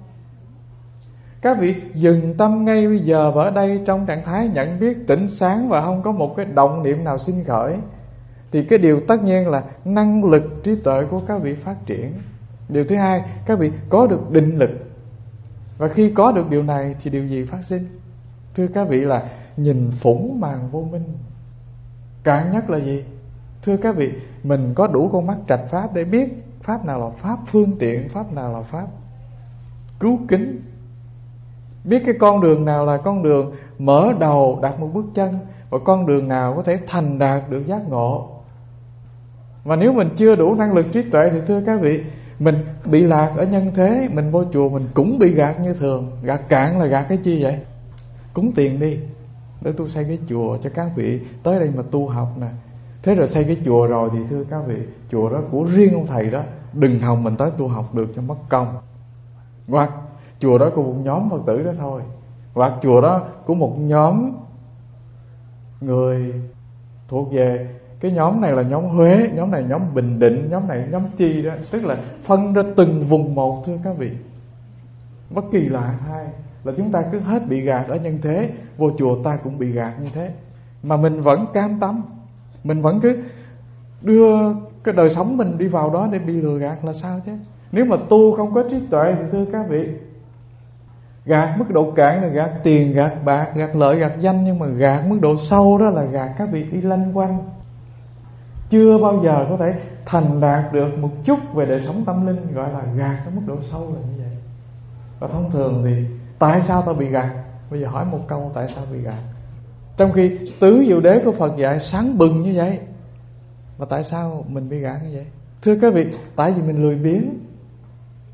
Các vị dừng tâm ngay bây giờ và ở đây trong trạng thái nhận biết tỉnh sáng và không có một cái động niệm nào sinh khởi, thì cái điều tất nhiên là năng lực trí tuệ của các vị phát triển. Điều thứ hai, các vị có được định lực. Và khi có được điều này thì điều gì phát sinh? Thưa các vị là nhìn phủng màn vô minh. Cạn nhất là gì? Thưa các vị, mình có đủ con mắt trạch pháp để biết pháp nào là pháp phương tiện, pháp nào là pháp cứu kính, biết cái con đường nào là con đường mở đầu đặt một bước chân, và con đường nào có thể thành đạt được giác ngộ. Và nếu mình chưa đủ năng lực trí tuệ thì thưa các vị, mình bị lạc ở nhân thế, mình vô chùa mình cũng bị gạt như thường. Gạt cạn là gạt cái chi vậy? Cúng tiền đi để tôi xây cái chùa cho các vị tới đây mà tu học nè. Thế rồi xây cái chùa rồi thì thưa các vị, chùa đó của riêng ông thầy đó, đừng hòng mình tới tu học được cho mất công. Hoặc chùa đó của một nhóm Phật tử đó thôi, hoặc chùa đó của một nhóm người thuộc về cái nhóm này là nhóm Huế, nhóm này nhóm Bình Định, nhóm này nhóm chi đó, tức là phân ra từng vùng một. Thưa các vị, bất kỳ lạ thay là chúng ta cứ hết bị gạt ở nhân thế, vô chùa ta cũng bị gạt như thế, mà mình vẫn cam tâm, mình vẫn cứ đưa cái đời sống mình đi vào đó để bị lừa gạt là sao chứ? Nếu mà tu không có trí tuệ thì thưa các vị, gạt mức độ cạn là gạt tiền, gạt bạc, gạt lợi, gạt danh, nhưng mà gạt mức độ sâu đó là gạt các vị đi lanh quanh, chưa bao giờ có thể thành đạt được một chút về đời sống tâm linh, gọi là gạt cái mức độ sâu là như vậy. Và thông thường thì tại sao ta bị gạt? Bây giờ hỏi một câu, tại sao bị gạt? Trong khi tứ diệu đế của Phật dạy sáng bừng như vậy, mà tại sao mình bị gạt như vậy? Thưa các vị, tại vì mình lười biếng.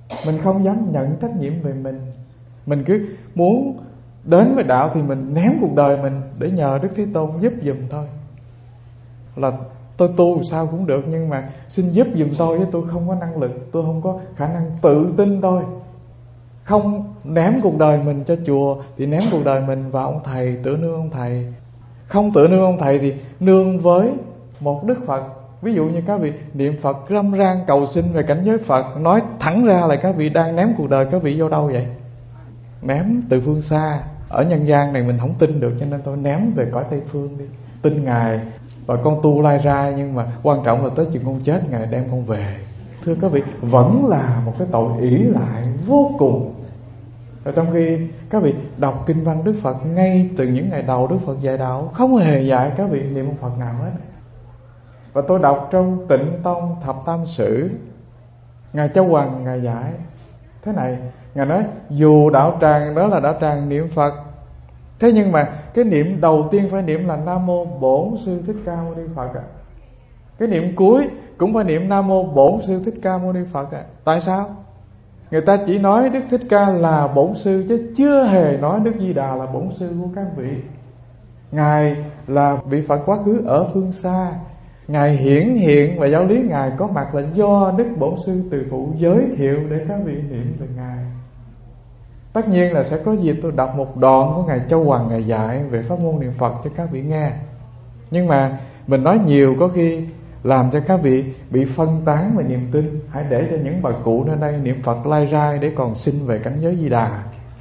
Mình không dám nhận trách nhiệm về mình. Mình cứ muốn đến với đạo thì mình ném cuộc đời mình để nhờ Đức Thế Tôn giúp giùm thôi. Là tôi tu sao cũng được, nhưng mà xin giúp giùm tôi, chứ tôi không có năng lực, tôi không có khả năng tự tin thôi. Không ném cuộc đời mình cho chùa thì ném cuộc đời mình vào ông thầy, tự nương ông thầy. Không tự nương ông thầy thì nương với một Đức Phật. Ví dụ như các vị niệm Phật râm ran cầu xin về cảnh giới Phật, nói thẳng ra là các vị đang ném cuộc đời các vị vô đâu vậy? Ném từ phương xa. Ở nhân gian này mình không tin được, cho nên tôi ném về cõi Tây Phương đi, tin Ngài và con tu lai ra. Nhưng mà quan trọng là tới chừng con chết Ngài đem con về. Thưa các vị, vẫn là một cái tội ỷ lại vô cùng. Ở trong khi các vị đọc kinh văn Đức Phật, ngay từ những ngày đầu Đức Phật dạy đạo, không hề dạy các vị niệm ông Phật nào hết. Và tôi đọc trong Tịnh Tông Thập Tam Sử, Ngài Châu Hoằng Ngài dạy thế này. Ngài nói dù đạo tràng đó là đạo tràng niệm Phật, thế nhưng mà cái niệm đầu tiên phải niệm là Nam Mô Bổn Sư Thích Ca Mâu Ni Phật ạ. Cái niệm cuối cũng phải niệm Nam Mô Bổn Sư Thích Ca Mâu Ni Phật ạ. Tại sao? Người ta chỉ nói Đức Thích Ca là bổn sư, chứ chưa hề nói Đức Di Đà là bổn sư của các vị. Ngài là vị Phật quá khứ ở phương xa, Ngài hiển hiện và giáo lý Ngài có mặt là do Đức Bổn Sư Từ Phụ giới thiệu để các vị niệm về Ngài. Tất nhiên là sẽ có dịp tôi đọc một đoạn của Ngài Châu Hoằng Ngài dạy về pháp môn niệm Phật cho các vị nghe. Nhưng mà mình nói nhiều có khi làm cho các vị bị phân tán về niềm tin. Hãy để cho những bà cụ nơi đây niệm Phật lai rai để còn xin về cảnh giới Di Đà.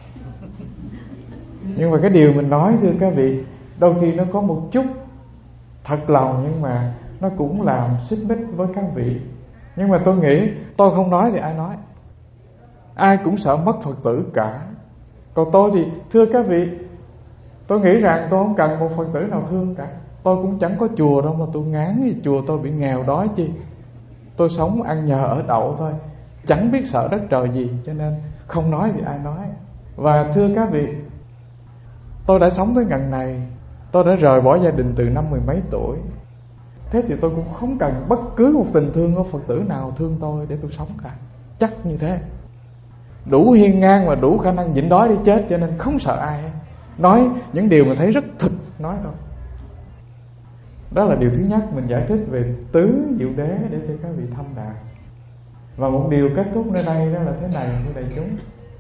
Nhưng mà cái điều mình nói thưa các vị, đôi khi nó có một chút thật lòng, nhưng mà nó cũng làm xích mích với các vị. Nhưng mà tôi nghĩ tôi không nói thì ai nói? Ai cũng sợ mất Phật tử cả. Còn tôi thì thưa các vị, tôi nghĩ rằng tôi không cần một Phật tử nào thương cả. Tôi cũng chẳng có chùa đâu mà tôi ngán gì chùa, tôi bị nghèo đói chi. Tôi sống ăn nhờ ở đậu thôi, chẳng biết sợ đất trời gì, cho nên không nói thì ai nói. Và thưa các vị, tôi đã sống tới ngần này, tôi đã rời bỏ gia đình từ năm mười mấy tuổi. Thế thì tôi cũng không cần bất cứ một tình thương của Phật tử nào thương tôi để tôi sống cả. Chắc như thế. Đủ hiên ngang và đủ khả năng nhịn đói đi chết, cho nên không sợ ai. Nói những điều mà thấy rất thực, nói thôi. Đó là điều thứ nhất, mình giải thích về tứ diệu đế để cho các vị thâm đạt. Và một điều kết thúc nơi đây đó là thế này thưa đại chúng.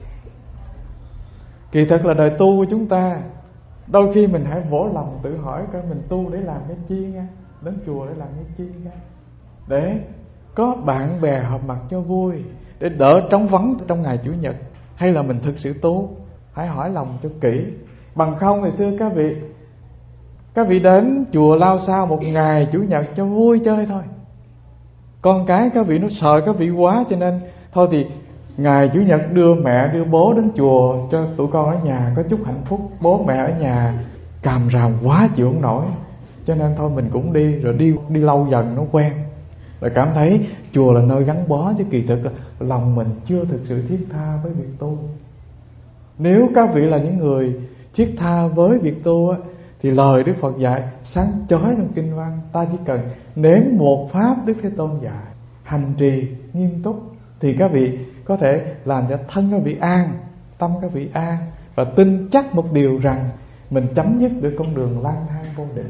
Kỳ thật là đời tu của chúng ta, đôi khi mình hãy vỗ lòng tự hỏi coi mình tu để làm cái chi nha, đến chùa để làm cái chi nha, để có bạn bè họp mặt cho vui, để đỡ trống vắng trong ngày Chủ nhật, hay là mình thực sự tu? Hãy hỏi lòng cho kỹ. Bằng không thì thưa các vị, các vị đến chùa lao sao một ngày Chủ nhật cho vui chơi thôi. Con cái các vị nó sợ các vị quá, cho nên thôi thì ngày Chủ nhật đưa mẹ đưa bố đến chùa cho tụi con ở nhà có chút hạnh phúc. Bố mẹ ở nhà càm ràm quá chịu không nổi, cho nên thôi mình cũng đi. Rồi đi đi lâu dần nó quen, rồi cảm thấy chùa là nơi gắn bó. Chứ kỳ thực là lòng mình chưa thực sự thiết tha với việc tu. Nếu các vị là những người thiết tha với việc tu á, thì lời Đức Phật dạy sáng chói trong kinh văn, ta chỉ cần nếm một pháp Đức Thế Tôn dạy, hành trì nghiêm túc, thì các vị có thể làm cho thân các vị an, tâm các vị an, và tin chắc một điều rằng mình chấm dứt được con đường lang thang vô định.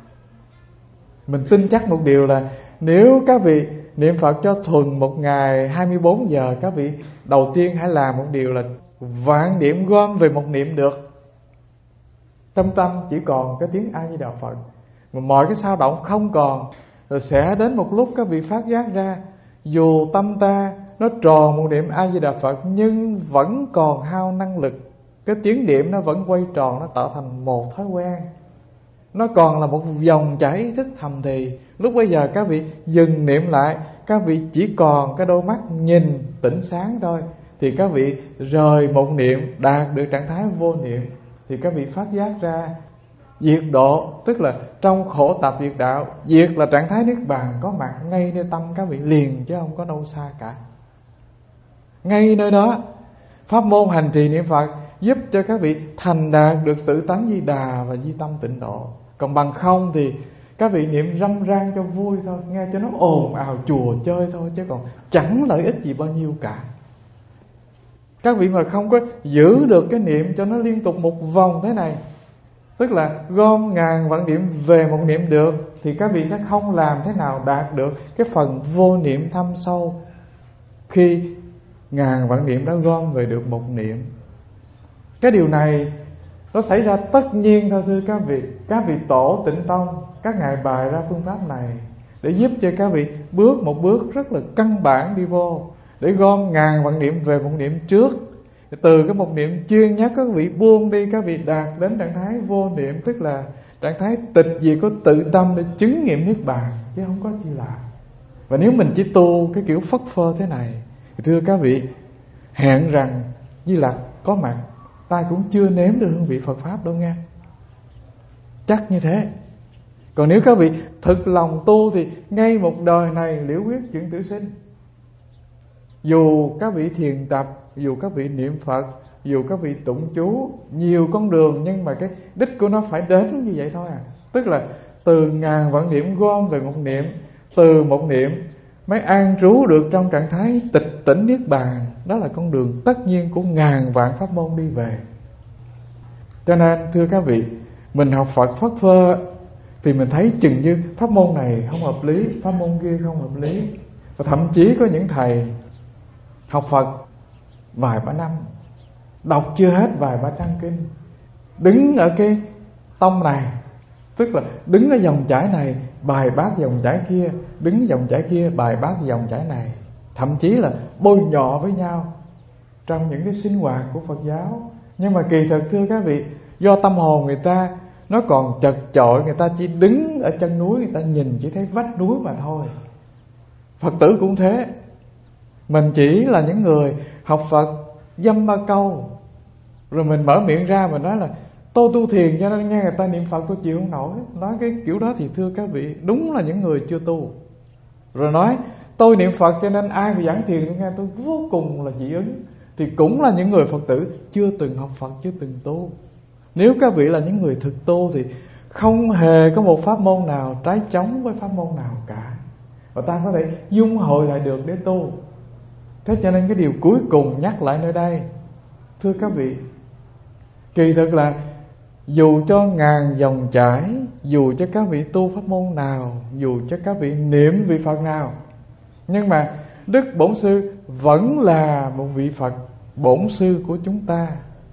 Mình tin chắc một điều là nếu các vị niệm Phật cho thuần một ngày hai mươi bốn giờ, các vị đầu tiên hãy làm một điều là vạn niệm gom về một niệm được. Trong tâm chỉ còn cái tiếng A Di Đà Phật, mà mọi cái sao động không còn. Rồi sẽ đến một lúc các vị phát giác ra, dù tâm ta nó tròn một niệm A Di Đà Phật, nhưng vẫn còn hao năng lực. Cái tiếng niệm nó vẫn quay tròn, nó tạo thành một thói quen, nó còn là một dòng chảy ý thức thầm thì. Lúc bây giờ các vị dừng niệm lại, các vị chỉ còn cái đôi mắt nhìn tỉnh sáng thôi, thì các vị rời một niệm, đạt được trạng thái vô niệm, thì các vị phát giác ra diệt độ, tức là trong khổ tập diệt đạo. Diệt là trạng thái niết bàn có mặt ngay nơi tâm các vị liền, chứ không có đâu xa cả. Ngay nơi đó, pháp môn hành trì niệm Phật giúp cho các vị thành đạt được tự tánh Di Đà và di tâm tịnh độ. Còn bằng không thì các vị niệm râm ran cho vui thôi, nghe cho nó ồn ào chùa chơi thôi, chứ còn chẳng lợi ích gì bao nhiêu cả. Các vị mà không có giữ được cái niệm cho nó liên tục một vòng thế này, tức là gom ngàn vạn niệm về một niệm được, thì các vị sẽ không làm thế nào đạt được cái phần vô niệm thâm sâu khi ngàn vạn niệm đã gom về được một niệm. Cái điều này nó xảy ra tất nhiên thôi thưa các vị. Các vị tổ Tịnh Tông, các ngài bày ra phương pháp này để giúp cho các vị bước một bước rất là căn bản đi vô, để gom ngàn vạn niệm về một niệm trước. Từ cái một niệm chuyên nhất các vị buông đi, các vị đạt đến trạng thái vô niệm, tức là trạng thái tịch diệt của tự tâm để chứng nghiệm niết bàn, chứ không có chi là. Và nếu mình chỉ tu cái kiểu phất phơ thế này thì thưa các vị, hẹn rằng Di Lặc có mặt, ta cũng chưa nếm được hương vị Phật Pháp đâu nghe. Chắc như thế. Còn nếu các vị thực lòng tu thì ngay một đời này liễu quyết chuyện tử sinh. Dù các vị thiền tập, dù các vị niệm Phật, dù các vị tụng chú, nhiều con đường, nhưng mà cái đích của nó phải đến như vậy thôi à. Tức là từ ngàn vạn niệm gom về một niệm, từ một niệm mới an trú được trong trạng thái tịch tỉnh niết bàn. Đó là con đường tất nhiên của ngàn vạn pháp môn đi về. Cho nên thưa các vị, mình học Phật phất phơ thì mình thấy chừng như pháp môn này không hợp lý, pháp môn kia không hợp lý. Và thậm chí có những thầy học Phật vài ba năm, đọc chưa hết vài ba trang kinh, đứng ở cái tông này, tức là đứng ở dòng chảy này bài bác dòng chảy kia, đứng dòng chảy kia bài bác dòng chảy này, thậm chí là bôi nhọ với nhau trong những cái sinh hoạt của Phật giáo. Nhưng mà kỳ thực thưa các vị, do tâm hồn người ta nó còn chật chội, người ta chỉ đứng ở chân núi, người ta nhìn chỉ thấy vách núi mà thôi. Phật tử cũng thế. Mình chỉ là những người học Phật dăm ba câu, rồi mình mở miệng ra mình nói là tôi tu thiền cho nên nghe người ta niệm Phật tôi chịu không nổi. Nói cái kiểu đó thì thưa các vị, đúng là những người chưa tu. Rồi nói tôi niệm Phật cho nên ai mà giảng thiền tôi nghe tôi vô cùng là dị ứng, thì cũng là những người Phật tử chưa từng học Phật, chưa từng tu. Nếu các vị là những người thực tu thì không hề có một pháp môn nào trái chống với pháp môn nào cả, và ta có thể dung hội lại được để tu. Thế cho nên cái điều cuối cùng nhắc lại nơi đây, thưa các vị, kỳ thực là dù cho ngàn dòng chảy, dù cho các vị tu pháp môn nào, dù cho các vị niệm vị Phật nào, nhưng mà Đức Bổn Sư vẫn là một vị Phật Bổn Sư của chúng ta.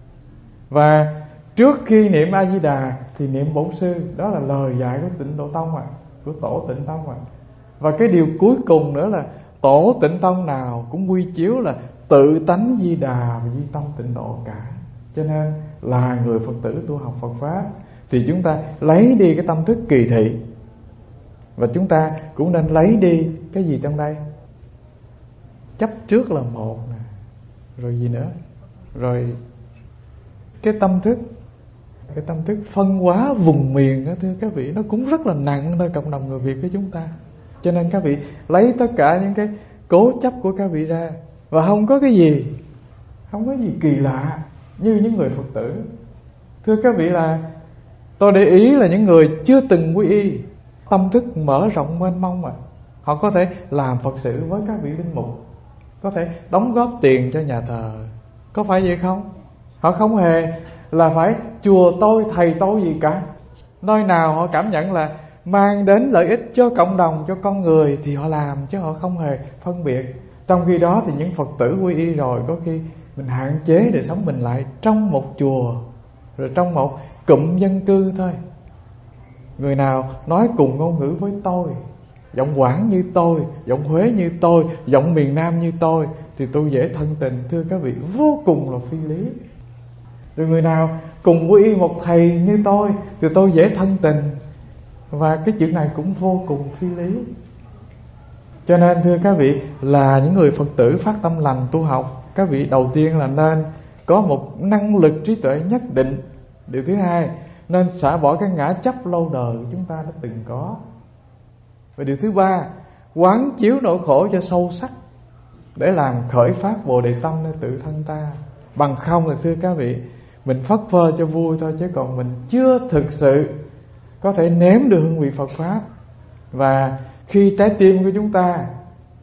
Và trước khi niệm A Di Đà thì niệm Bổn Sư, đó là lời dạy của Tịnh Độ Tông à, của Tổ Tịnh Tông à. Và cái điều cuối cùng nữa là Tổ Tịnh Tông nào cũng quy chiếu là tự tánh Di Đà và Di Tâm Tịnh Độ cả. Cho nên là người Phật tử tu học Phật Pháp thì chúng ta lấy đi cái tâm thức kỳ thị, và chúng ta cũng nên lấy đi cái gì trong đây? Chấp trước là một nè, rồi gì nữa? Rồi cái tâm thức, cái tâm thức phân hóa vùng miền đó, thưa các vị, nó cũng rất là nặng nơi cộng đồng người Việt của chúng ta. Cho nên các vị lấy tất cả những cái cố chấp của các vị ra, và không có cái gì, không có gì kỳ lạ như những người Phật tử. Thưa các vị, là tôi để ý là những người chưa từng quy y, tâm thức mở rộng mênh mông à, họ có thể làm Phật sự với các vị linh mục, có thể đóng góp tiền cho nhà thờ, có phải vậy không? Họ không hề là phải chùa tôi, thầy tôi gì cả. Nơi nào họ cảm nhận là mang đến lợi ích cho cộng đồng, cho con người thì họ làm, chứ họ không hề phân biệt. Trong khi đó thì những Phật tử quy y rồi, có khi mình hạn chế để sống mình lại trong một chùa, rồi trong một cụm dân cư thôi. Người nào nói cùng ngôn ngữ với tôi, giọng Quảng như tôi, giọng Huế như tôi, giọng miền Nam như tôi, thì tôi dễ thân tình, thưa các vị, vô cùng là phi lý. Rồi người nào cùng quy y một thầy như tôi thì tôi dễ thân tình, và cái chuyện này cũng vô cùng phi lý. Cho nên thưa các vị, là những người Phật tử phát tâm lành tu học, các vị đầu tiên là nên có một năng lực trí tuệ nhất định. Điều thứ hai, nên xả bỏ cái ngã chấp lâu đời của chúng ta đã từng có. Và điều thứ ba, quán chiếu nỗi khổ cho sâu sắc để làm khởi phát Bồ Đề tâm nơi tự thân ta. Bằng không thì thưa các vị, mình phất phơ cho vui thôi, chứ còn mình chưa thực sự có thể nếm được hương vị Phật Pháp. Và khi trái tim của chúng ta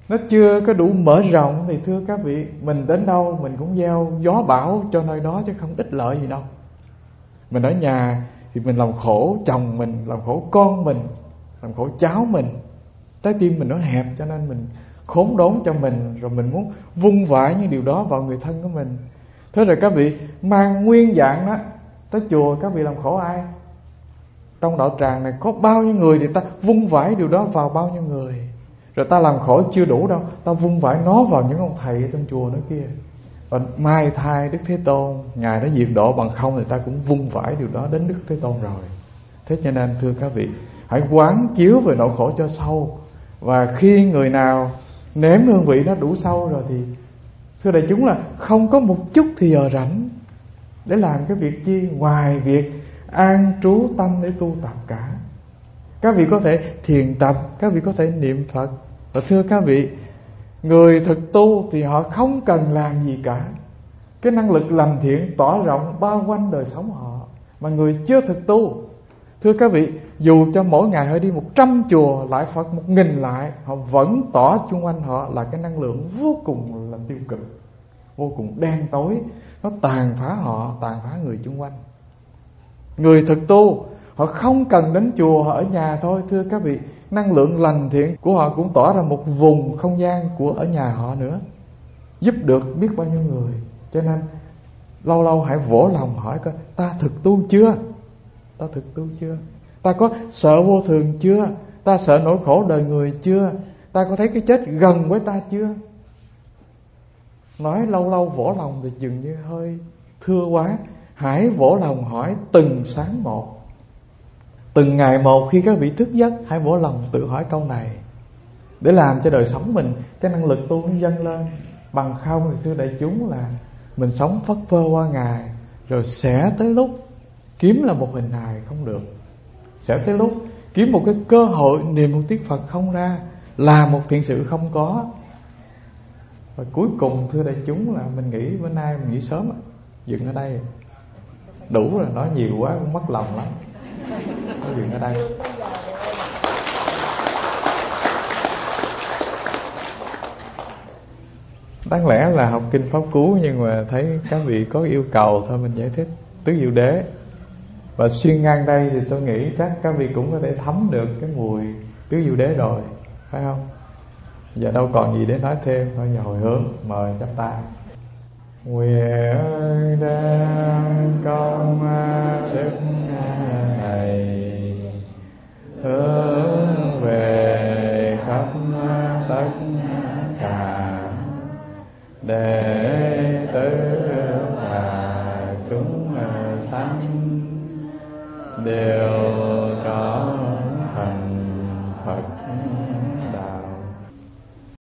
nó chưa có đủ mở rộng, thì thưa các vị, mình đến đâu mình cũng gieo gió bão cho nơi đó chứ không ích lợi gì đâu. Mình ở nhà thì mình làm khổ chồng mình, làm khổ con mình, làm khổ cháu mình. Trái tim mình nó hẹp cho nên mình khốn đốn cho mình, rồi mình muốn vung vãi những điều đó vào người thân của mình. Thế rồi các vị mang nguyên dạng đó tới chùa, các vị làm khổ ai? Trong đạo tràng này có bao nhiêu người thì ta vung vãi điều đó vào bao nhiêu người. Rồi ta làm khổ chưa đủ đâu, ta vung vãi nó vào những ông thầy ở trong chùa đó kia. Và mai thai Đức Thế Tôn, Ngài đã diệt độ, bằng không thì ta cũng vung vãi điều đó đến Đức Thế Tôn rồi. Thế cho nên thưa các vị, hãy quán chiếu về nỗi khổ cho sâu. Và khi người nào nếm hương vị nó đủ sâu rồi thì thưa đại chúng là không có một chút thì giờ rảnh để làm cái việc chi ngoài việc an trú tâm để tu tập cả. Các vị có thể thiền tập, các vị có thể niệm Phật. Và thưa các vị, người thực tu thì họ không cần làm gì cả. Cái năng lực lành thiện tỏa rộng bao quanh đời sống họ. Mà người chưa thực tu, thưa các vị, dù cho mỗi ngày họ đi một trăm chùa lại Phật một nghìn lại, họ vẫn tỏ chung quanh họ là cái năng lượng vô cùng là tiêu cực, vô cùng đen tối. Nó tàn phá họ, tàn phá người chung quanh. Người thực tu họ không cần đến chùa, họ ở nhà thôi. Thưa các vị, năng lượng lành thiện của họ cũng tỏa ra một vùng không gian của ở nhà họ nữa, giúp được biết bao nhiêu người. Cho nên lâu lâu hãy vỗ lòng hỏi coi, ta thực tu chưa? Ta thực tu chưa? Ta có sợ vô thường chưa? Ta sợ nỗi khổ đời người chưa? Ta có thấy cái chết gần với ta chưa? Nói lâu lâu vỗ lòng thì dường như hơi thưa quá. Hãy vỗ lòng hỏi từng sáng một, từng ngày một. Khi các vị thức giấc, hãy vỗ lòng tự hỏi câu này, để làm cho đời sống mình cái năng lực tu nó dâng lên. Bằng không thì thưa đại chúng là mình sống phất phơ qua ngày, rồi sẽ tới lúc kiếm là một hình hài không được, sẽ tới lúc kiếm một cái cơ hội niệm một tiếng Phật không ra, làm một thiện sự không có. Và cuối cùng thưa đại chúng là mình nghĩ bữa nay mình nghỉ sớm, dừng ở đây đủ rồi, nói nhiều quá cũng mất lòng lắm. Nói dừng ở đây. Đáng lẽ là học kinh Pháp Cú, nhưng mà thấy các vị có yêu cầu thôi mình giải thích tứ diệu đế. Và xuyên ngang đây thì tôi nghĩ chắc các vị cũng có thể thấm được cái mùi tứ diệu đế rồi, phải không? Giờ đâu còn gì để nói thêm, thôi giờ hồi hướng mời chắp tay. Nguyện đem công đức này hướng về khắp tất cả đệ tử và chúng sanh đều trọn